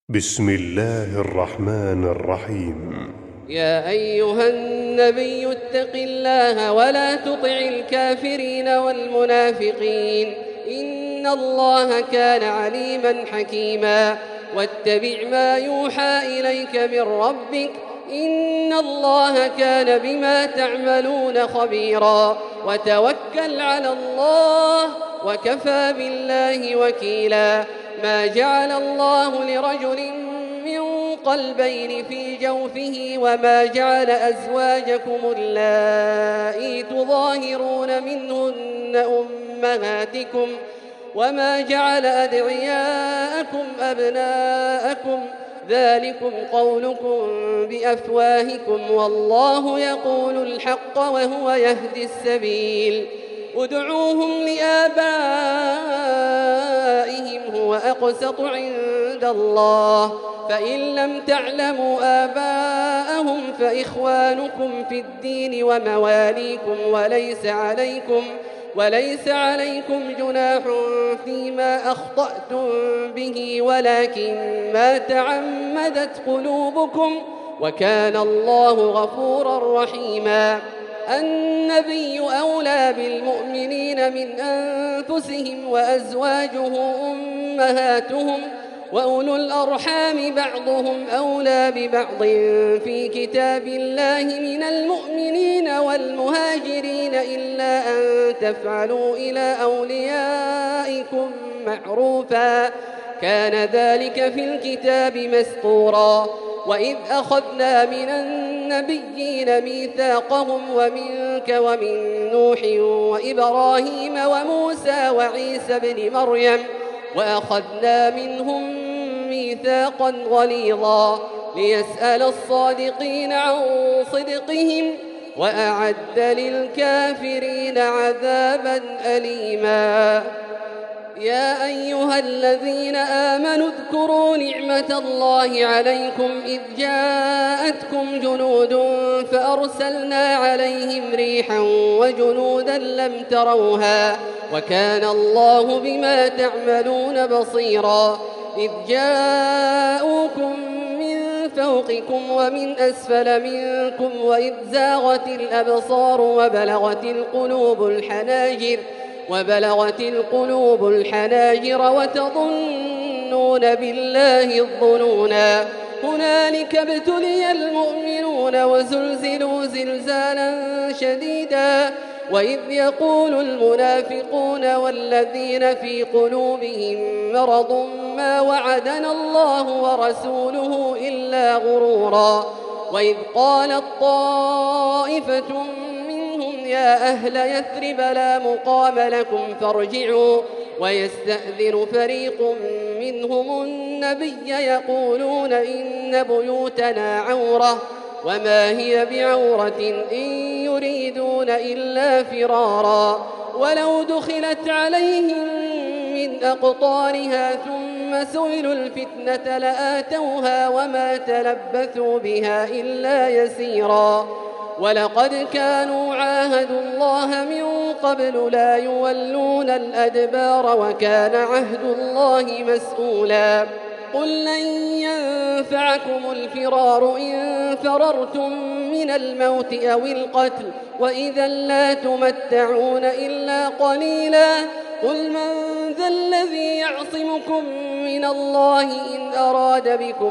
بسم الله الرحمن الرحيم. يا أيها النبي اتق الله ولا تطع الكافرين والمنافقين إن الله كان عليما حكيما. واتبع ما يوحى إليك من ربك إن الله كان بما تعملون خبيرا. وتوكل على الله وكفى بالله وكيلا. ما جعل الله لرجل من قلبين في جوفه وما جعل أزواجكم اللائي تظاهرون منهن أمهاتكم وما جعل أدعياءكم أبناءكم ذلكم قولكم بأفواهكم والله يقول الحق وهو يهدي السبيل. ادعوهم لآبائهم هو أقسط عند الله فإن لم تعلموا آباءهم فإخوانكم في الدين ومواليكم وليس عليكم جناح فيما أخطأتم به ولكن ما تعمدت قلوبكم وكان الله غفورا رحيما. النبي أولى بالمؤمنين من أنفسهم وأزواجه أمهاتهم وأولو الأرحام بعضهم أولى ببعض في كتاب الله من المؤمنين والمهاجرين إلا أن تفعلوا إلى أوليائكم معروفا كان ذلك في الكتاب مسطورا. وإذ أخذنا من النبيين ميثاقهم ومنك ومن نوح وإبراهيم وموسى وعيسى بن مريم وأخذنا منهم ميثاقا غليظا ليسأل الصادقين عن صدقهم وأعد للكافرين عذابا أليما. يا أيها الذين آمنوا اذكروا نعمة الله عليكم إذ جاءتكم جنود فأرسلنا عليهم ريحا وجنودا لم تروها وكان الله بما تعملون بصيرا. إذ جاءوكم من فوقكم ومن أسفل منكم وإذ زاغت الأبصار وبلغت القلوب الحناجر وتظنون بالله الظنونا. هنالك ابتلي المؤمنون وزلزلوا زلزالا شديدا. وإذ يقول المنافقون والذين في قلوبهم مرض ما وعدنا الله ورسوله إلا غرورا. وإذ قالت طائفة يا أهل يثرب لا مقام لكم فارجعوا ويستأذن فريق منهم النبي يقولون إن بيوتنا عورة وما هي بعورة إن يريدون إلا فرارا. ولو دخلت عليهم من أقطارها ثم سئلوا الفتنة لآتوها وما تلبثوا بها إلا يسيرا. ولقد كانوا عاهدوا الله من قبل لا يولون الأدبار وكان عهد الله مسؤولا. قل لن ينفعكم الفرار إن فررتم من الموت أو القتل وإذا لا تمتعون إلا قليلا. قل من ذا الذي يعصمكم من الله إن أراد بكم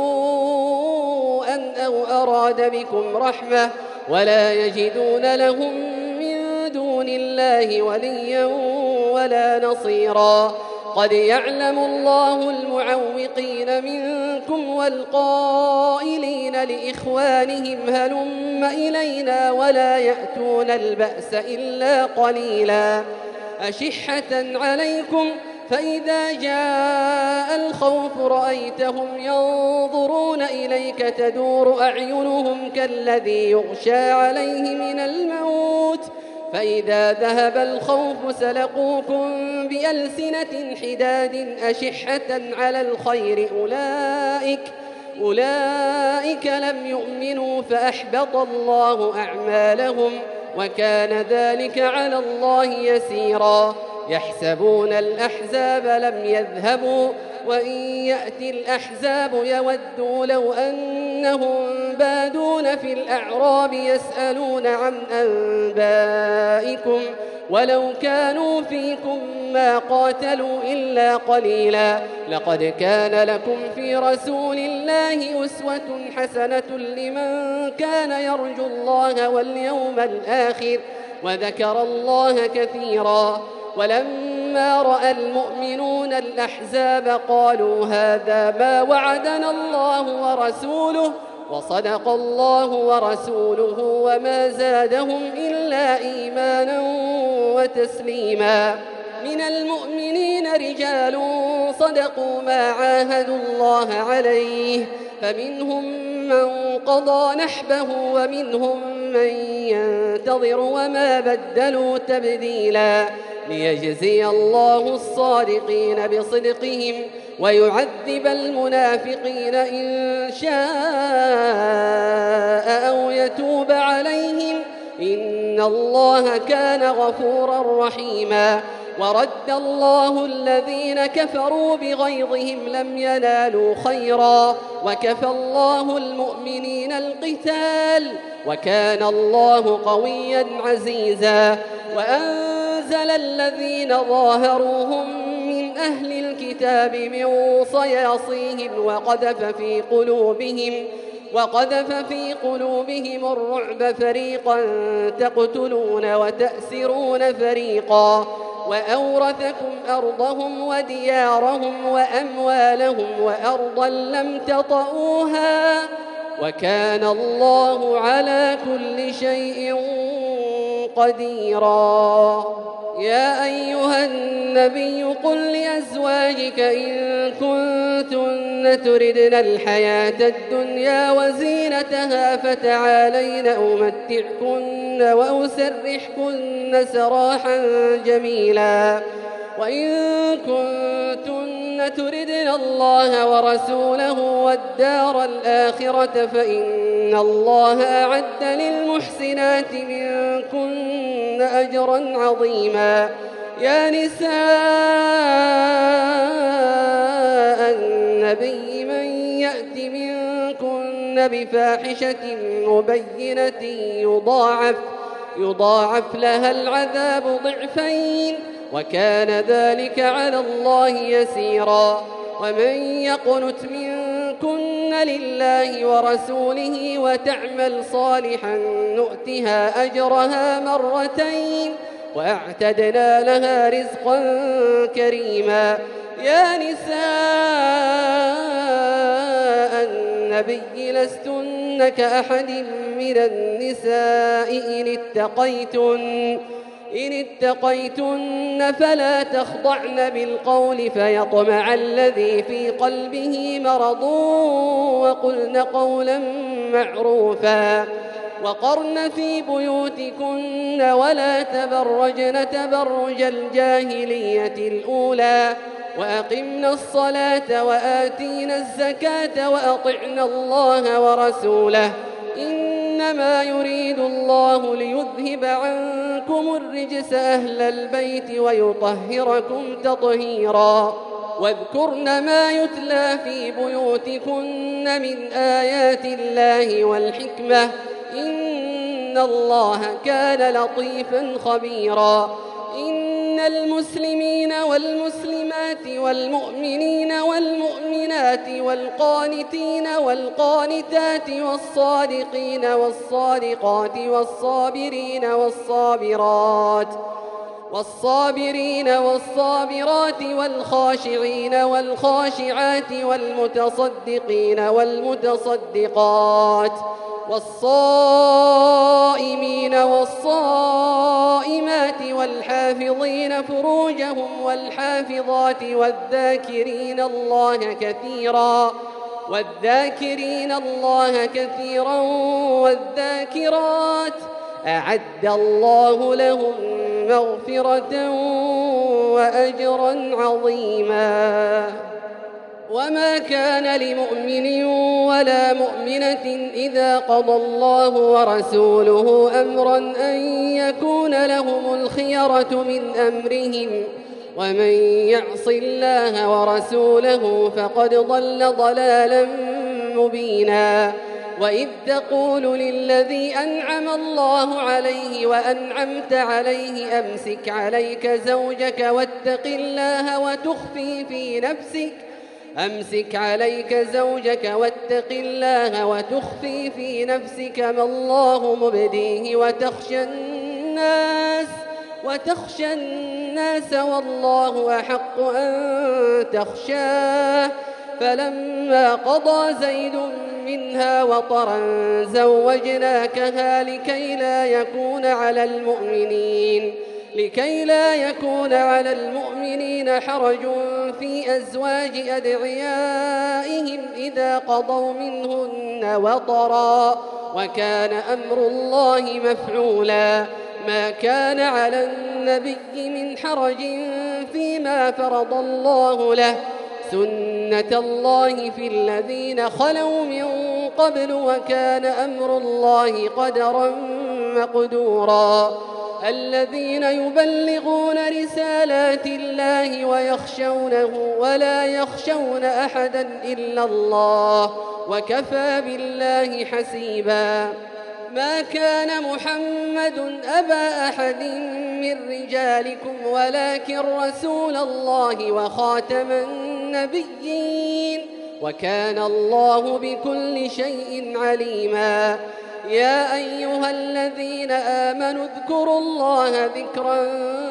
سوءا أو أراد بكم رحمة ولا يجدون لهم من دون الله وليا ولا نصيرا. قد يعلم الله المعوقين منكم والقائلين لإخوانهم هلم إلينا ولا يأتون البأس إلا قليلا. أشحة عليكم فإذا جاء الخوف رأيتهم ينظرون إليك تدور أعينهم كالذي يغشى عليه من الموت فإذا ذهب الخوف سلقوكم بألسنة حداد أشحة على الخير أولئك لم يؤمنوا فأحبط الله أعمالهم وكان ذلك على الله يسيرا. يحسبون الأحزاب لم يذهبوا وإن يأتي الأحزاب يودوا لو أنهم بادون في الأعراب يسألون عن أنبائكم ولو كانوا فيكم ما قاتلوا إلا قليلا لقد كان لكم في رسول الله أسوة حسنة لمن كان يرجو الله واليوم الآخر وذكر الله كثيرا ولما رأى المؤمنون الأحزاب قالوا هذا ما وعدنا الله ورسوله وصدق الله ورسوله وما زادهم إلا إيمانا وتسليما من المؤمنين رجال صدقوا ما عاهدوا الله عليه فمنهم من قضى نحبه ومنهم من ينتظر وما بدلوا تبديلا ليجزي الله الصادقين بصدقهم ويعذب المنافقين إن شاء أو يتوب عليهم إن الله كان غفورا رحيما ورد الله الذين كفروا بغيظهم لم ينالوا خيرا وكفى الله المؤمنين القتال وكان الله قويا عزيزا وأنزل الذين ظاهروهم من أهل الكتاب من صياصيهم وقذف في قلوبهم الرعب فريقا تقتلون وتأسرون فريقا وأورثكم أرضهم وديارهم وأموالهم وأرضا لم تطئوها وكان الله على كل شيء قديرا يا أيها النبي قل لأزواجك إن كنتن تردن الحياة الدنيا وزينتها فتعالين أمتعكن وأسرحكن سراحا جميلا وإن كنتن تردن الله ورسوله والدار الآخرة فإن الله أعد للمحسنات منكن أجرا عظيما يا نساء النبي من يأت منكن بفاحشة مبينة يضاعف لها العذاب ضعفين وكان ذلك على الله يسيرا ومن يقنت منكن لله ورسوله وتعمل صالحا نؤتها أجرها مرتين وأعتدنا لها رزقا كريما يا نساء النبي لستن كأحد من النساء إن اتقيتن فلا تخضعن بالقول فيطمع الذي في قلبه مرض وقلن قولا معروفا وقرن في بيوتكن ولا تبرجن تبرج الجاهلية الأولى وأقمنا الصلاة وآتينا الزكاة وأطعنا الله ورسوله إنما يريد الله ليذهب عنكم الرجس أهل البيت ويطهركم تطهيرا واذكرن ما يتلى في بيوتكن من آيات الله والحكمة إن الله كان لطيفا خبيرا إن المسلمين والمسلمات والمؤمنين والمؤمنات والقانتين والقانتات والصادقين والصادقات والصابرين والصابرات والخاشعين والخاشعات والمتصدقين والمتصدقات والصائمين والصائمات والحافظين فروجهم والحافظات والذاكرين الله كثيرا والذاكرات أعد الله لهم مغفرة وأجرا عظيما وما كان لمؤمن ولا مؤمنة إذا قضى الله ورسوله أمرا أن يكون لهم الخيرة من أمرهم ومن يعص الله ورسوله فقد ضل ضلالا مبينا وإذ تقول للذي أنعم الله عليه وأنعمت عليه أمسك عليك زوجك واتق الله وتخفي في نفسك ما الله مبديه وتخشى الناس والله أحق أن تخشاه فلما قضى زيد منها وطرا زوجناكها لكي لا يكون على المؤمنين حرج في أزواج أدعيائهم إذا قضوا منهن وطرا وكان أمر الله مفعولا ما كان على النبي من حرج فيما فرض الله له سنة الله في الذين خلوا من قبل وكان أمر الله قدرا مقدورا الذين يبلغون رسالات الله ويخشونه ولا يخشون أحدا إلا الله وكفى بالله حسيبا ما كان محمد أبا أحد من رجالكم ولكن رسول الله وخاتم النبيين وكان الله بكل شيء عليما يا أيها الذين آمنوا اذكروا الله ذكرا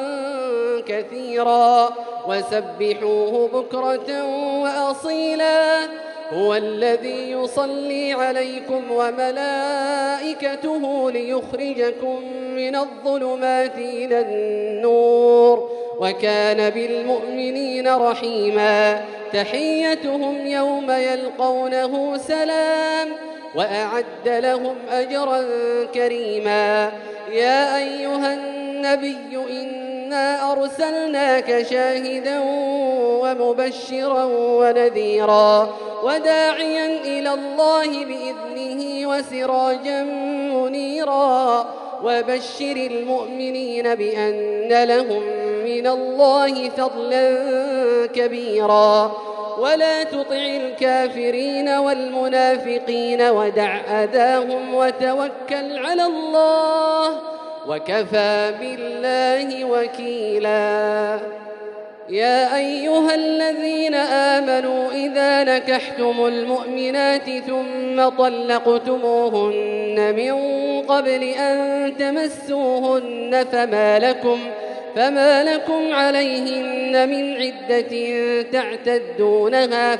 كثيرا وسبحوه بكرة وأصيلا هو الذي يصلي عليكم وملائكته ليخرجكم من الظلمات إلى النور وكان بالمؤمنين رحيما تحيتهم يوم يلقونه سلام وأعد لهم أجرا كريما يا أيها النبي إنا أرسلناك شاهدا ومبشرا ونذيرا وداعيا إلى الله بإذنه وسراجا منيرا وبشر المؤمنين بأن لهم من الله فضلا كبيرا ولا تطع الكافرين والمنافقين ودع أذاهم وتوكل على الله وكفى بالله وكيلا يا أيها الذين آمنوا إذا نكحتم المؤمنات ثم طلقتموهن من قبل أن تمسوهن فما لكم عليهن من عدة تعتدونها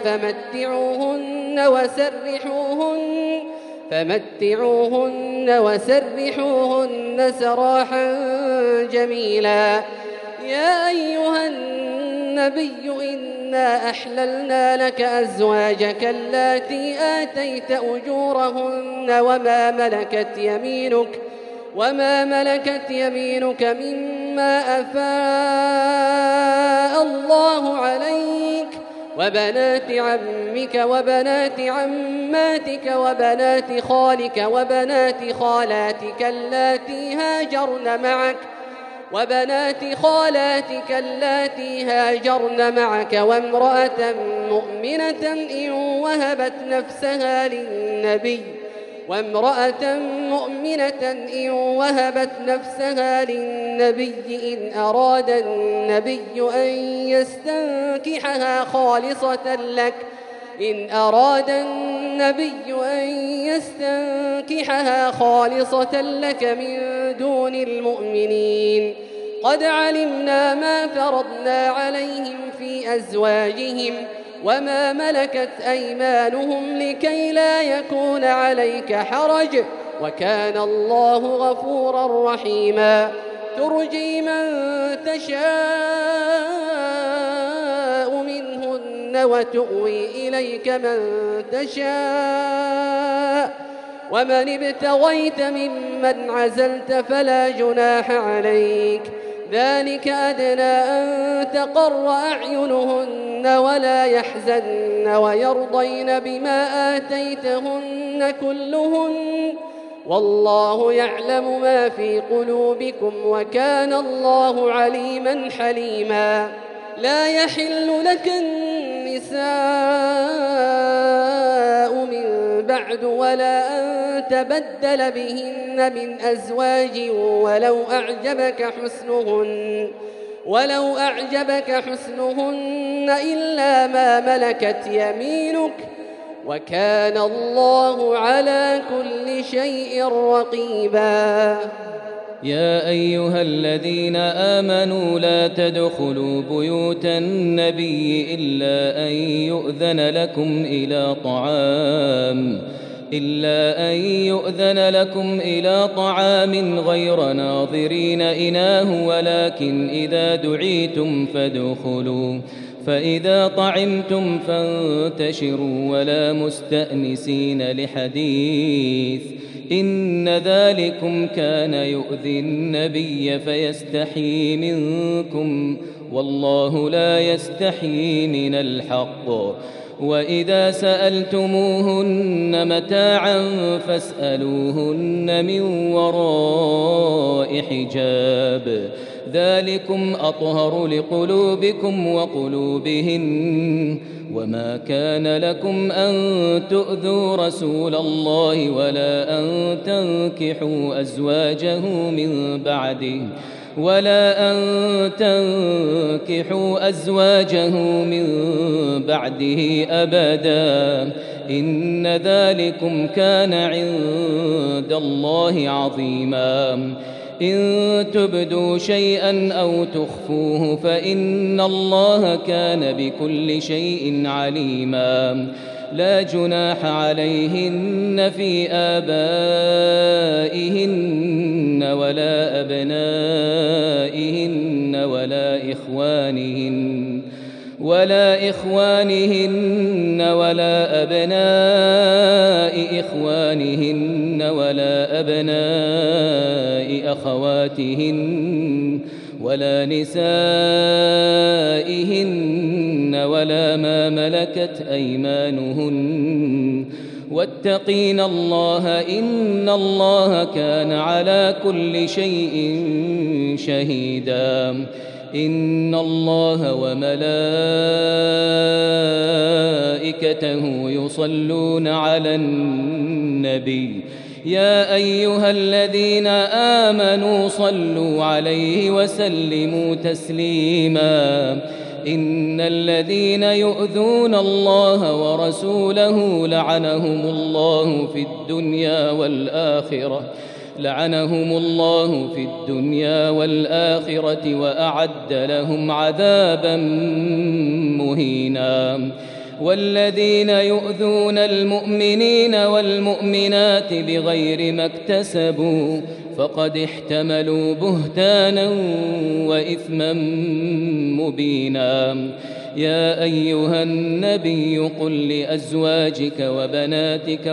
فمتعوهن وسرحوهن سراحا جميلا يا أيها النبي إنا أحللنا لك أزواجك اللاتي آتيت أجورهن وما ملكت يمينك مما أفاء الله عليك وبنات عمك وبنات عماتك وبنات خالك وبنات خالاتك اللاتي هاجرن معك وامرأة مؤمنة إن وهبت نفسها للنبي إن أراد النبي أن يستنكحها خالصة لك من دون المؤمنين قد علمنا ما فرضنا عليهم في أزواجهم وما ملكت أيمانهم لكي لا يكون عليك حرج وكان الله غفورا رحيما ترجي من تشاء منهن وتؤوي إليك من تشاء ومن ابتغيت ممن عزلت فلا جناح عليك ذلك أدنى أن تقر أعينهن ولا يحزن ويرضين بما آتيتهن كلهن والله يعلم ما في قلوبكم وكان الله عليما حليما لا يحل لك النساء من بعد ولا أن تبدل بهن من أزواج ولو أعجبك حسنهن إلا ما ملكت يمينك وكان الله على كل شيء رقيبا يا أيها الذين آمنوا لا تدخلوا بيوت النبي إلا أن يؤذن لكم إلى طعام غير ناظرين إناه ولكن إذا دعيتم فادخلوا فإذا طعمتم فانتشروا ولا مستأنسين لحديث إن ذلكم كان يؤذي النبي فيستحيي منكم والله لا يستحيي من الحق وإذا سألتموهن متاعا فاسألوهن من وراء حجاب ذلكم أطهر لقلوبكم وقلوبهن وما كان لكم أن تؤذوا رسول الله ولا أن تنكحوا أزواجه من بعده أبدا إن ذلكم كان عند الله عظيما إن تبدوا شيئا أو تخفوه فإن الله كان بكل شيء عليما لا جناح عليهن في آبائهن ولا أبنائهن ولا إخوانهن ولا أبناء إخوانهن ولا أبناء أخواتهن ولا نسائهن ولا ما ملكت أيمانهن واتقين الله إن الله كان على كل شيء شهيدا إن الله وملائكته يصلون على النبي يا أيها الذين آمنوا صلوا عليه وسلموا تسليما إن الذين يؤذون الله ورسوله لعنهم الله في الدنيا والآخرة وأعد لهم عذابا مهينا والذين يؤذون المؤمنين والمؤمنات بغير ما اكتسبوا فقد احتملوا بهتانا وإثما مبينا يا أيها النبي قل لأزواجك وبناتك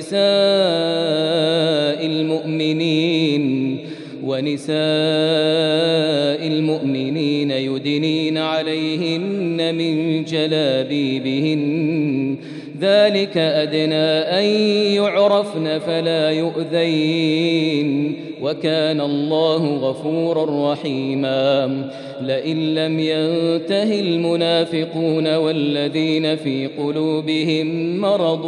ونساء المؤمنين يدنين عليهن من جلابيبهن ذلك أدنى أن يعرفن فلا يؤذين وكان الله غفورا رحيما لئن لم ينته المنافقون والذين في قلوبهم مرض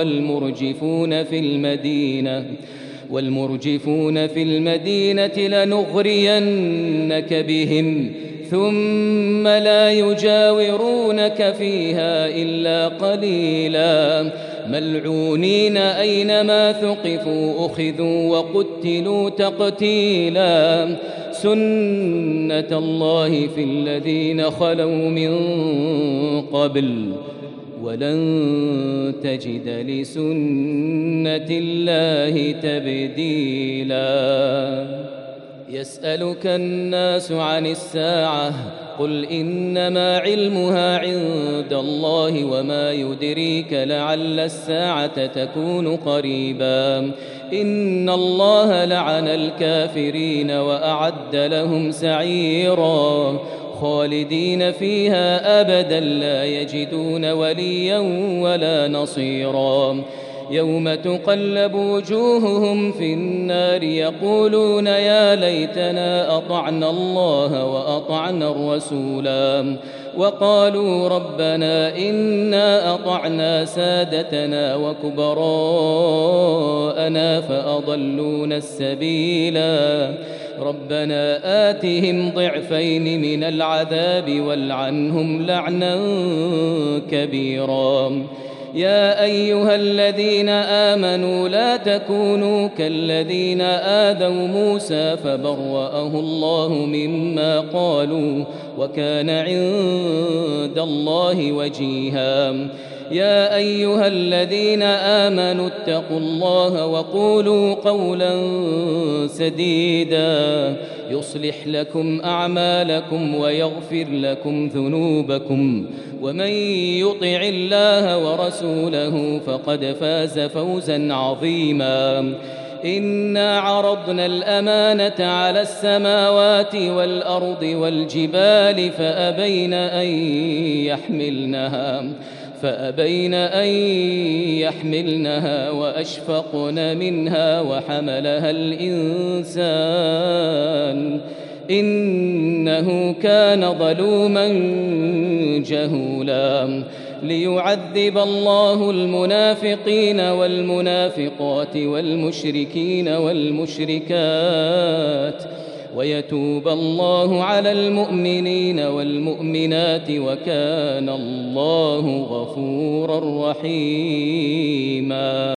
والمرجفون في المدينة لنغرينك بهم ثم لا يجاورونك فيها إلا قليلا ملعونين أينما ثقفوا أخذوا وقتلوا تقتيلا سنة الله في الذين خلوا من قبل ولن تجد لسنة الله تبديلا يسألك الناس عن الساعة قل إنما علمها عند الله وما يدريك لعل الساعة تكون قريبا إن الله لعن الكافرين وأعد لهم سعيرا خالدين فيها أبدا لا يجدون وليا ولا نصيرا يوم تقلب وجوههم في النار يقولون يا ليتنا أطعنا الله وأطعنا الرسولا وقالوا ربنا إنا أطعنا سادتنا وكبراءنا فأضلونا السبيلا ربنا آتهم ضعفين من العذاب والعنهم لعنا كبيرا يا أيها الذين آمنوا لا تكونوا كالذين آذوا موسى فبرأه الله مما قالوا وكان عند الله وجيها يا أيها الذين آمنوا اتقوا الله وقولوا قولا سديدا يصلح لكم أعمالكم ويغفر لكم ذنوبكم ومن يطع الله ورسوله فقد فاز فوزا عظيما إنا عرضنا الأمانة على السماوات والأرض والجبال فأبين أن يحملنها وأشفقن منها وحملها الإنسان إنه كان ظلوما جهولا ليعذب الله المنافقين والمنافقات والمشركين والمشركات ويتوب الله على المؤمنين والمؤمنات وكان الله غفورا رحيما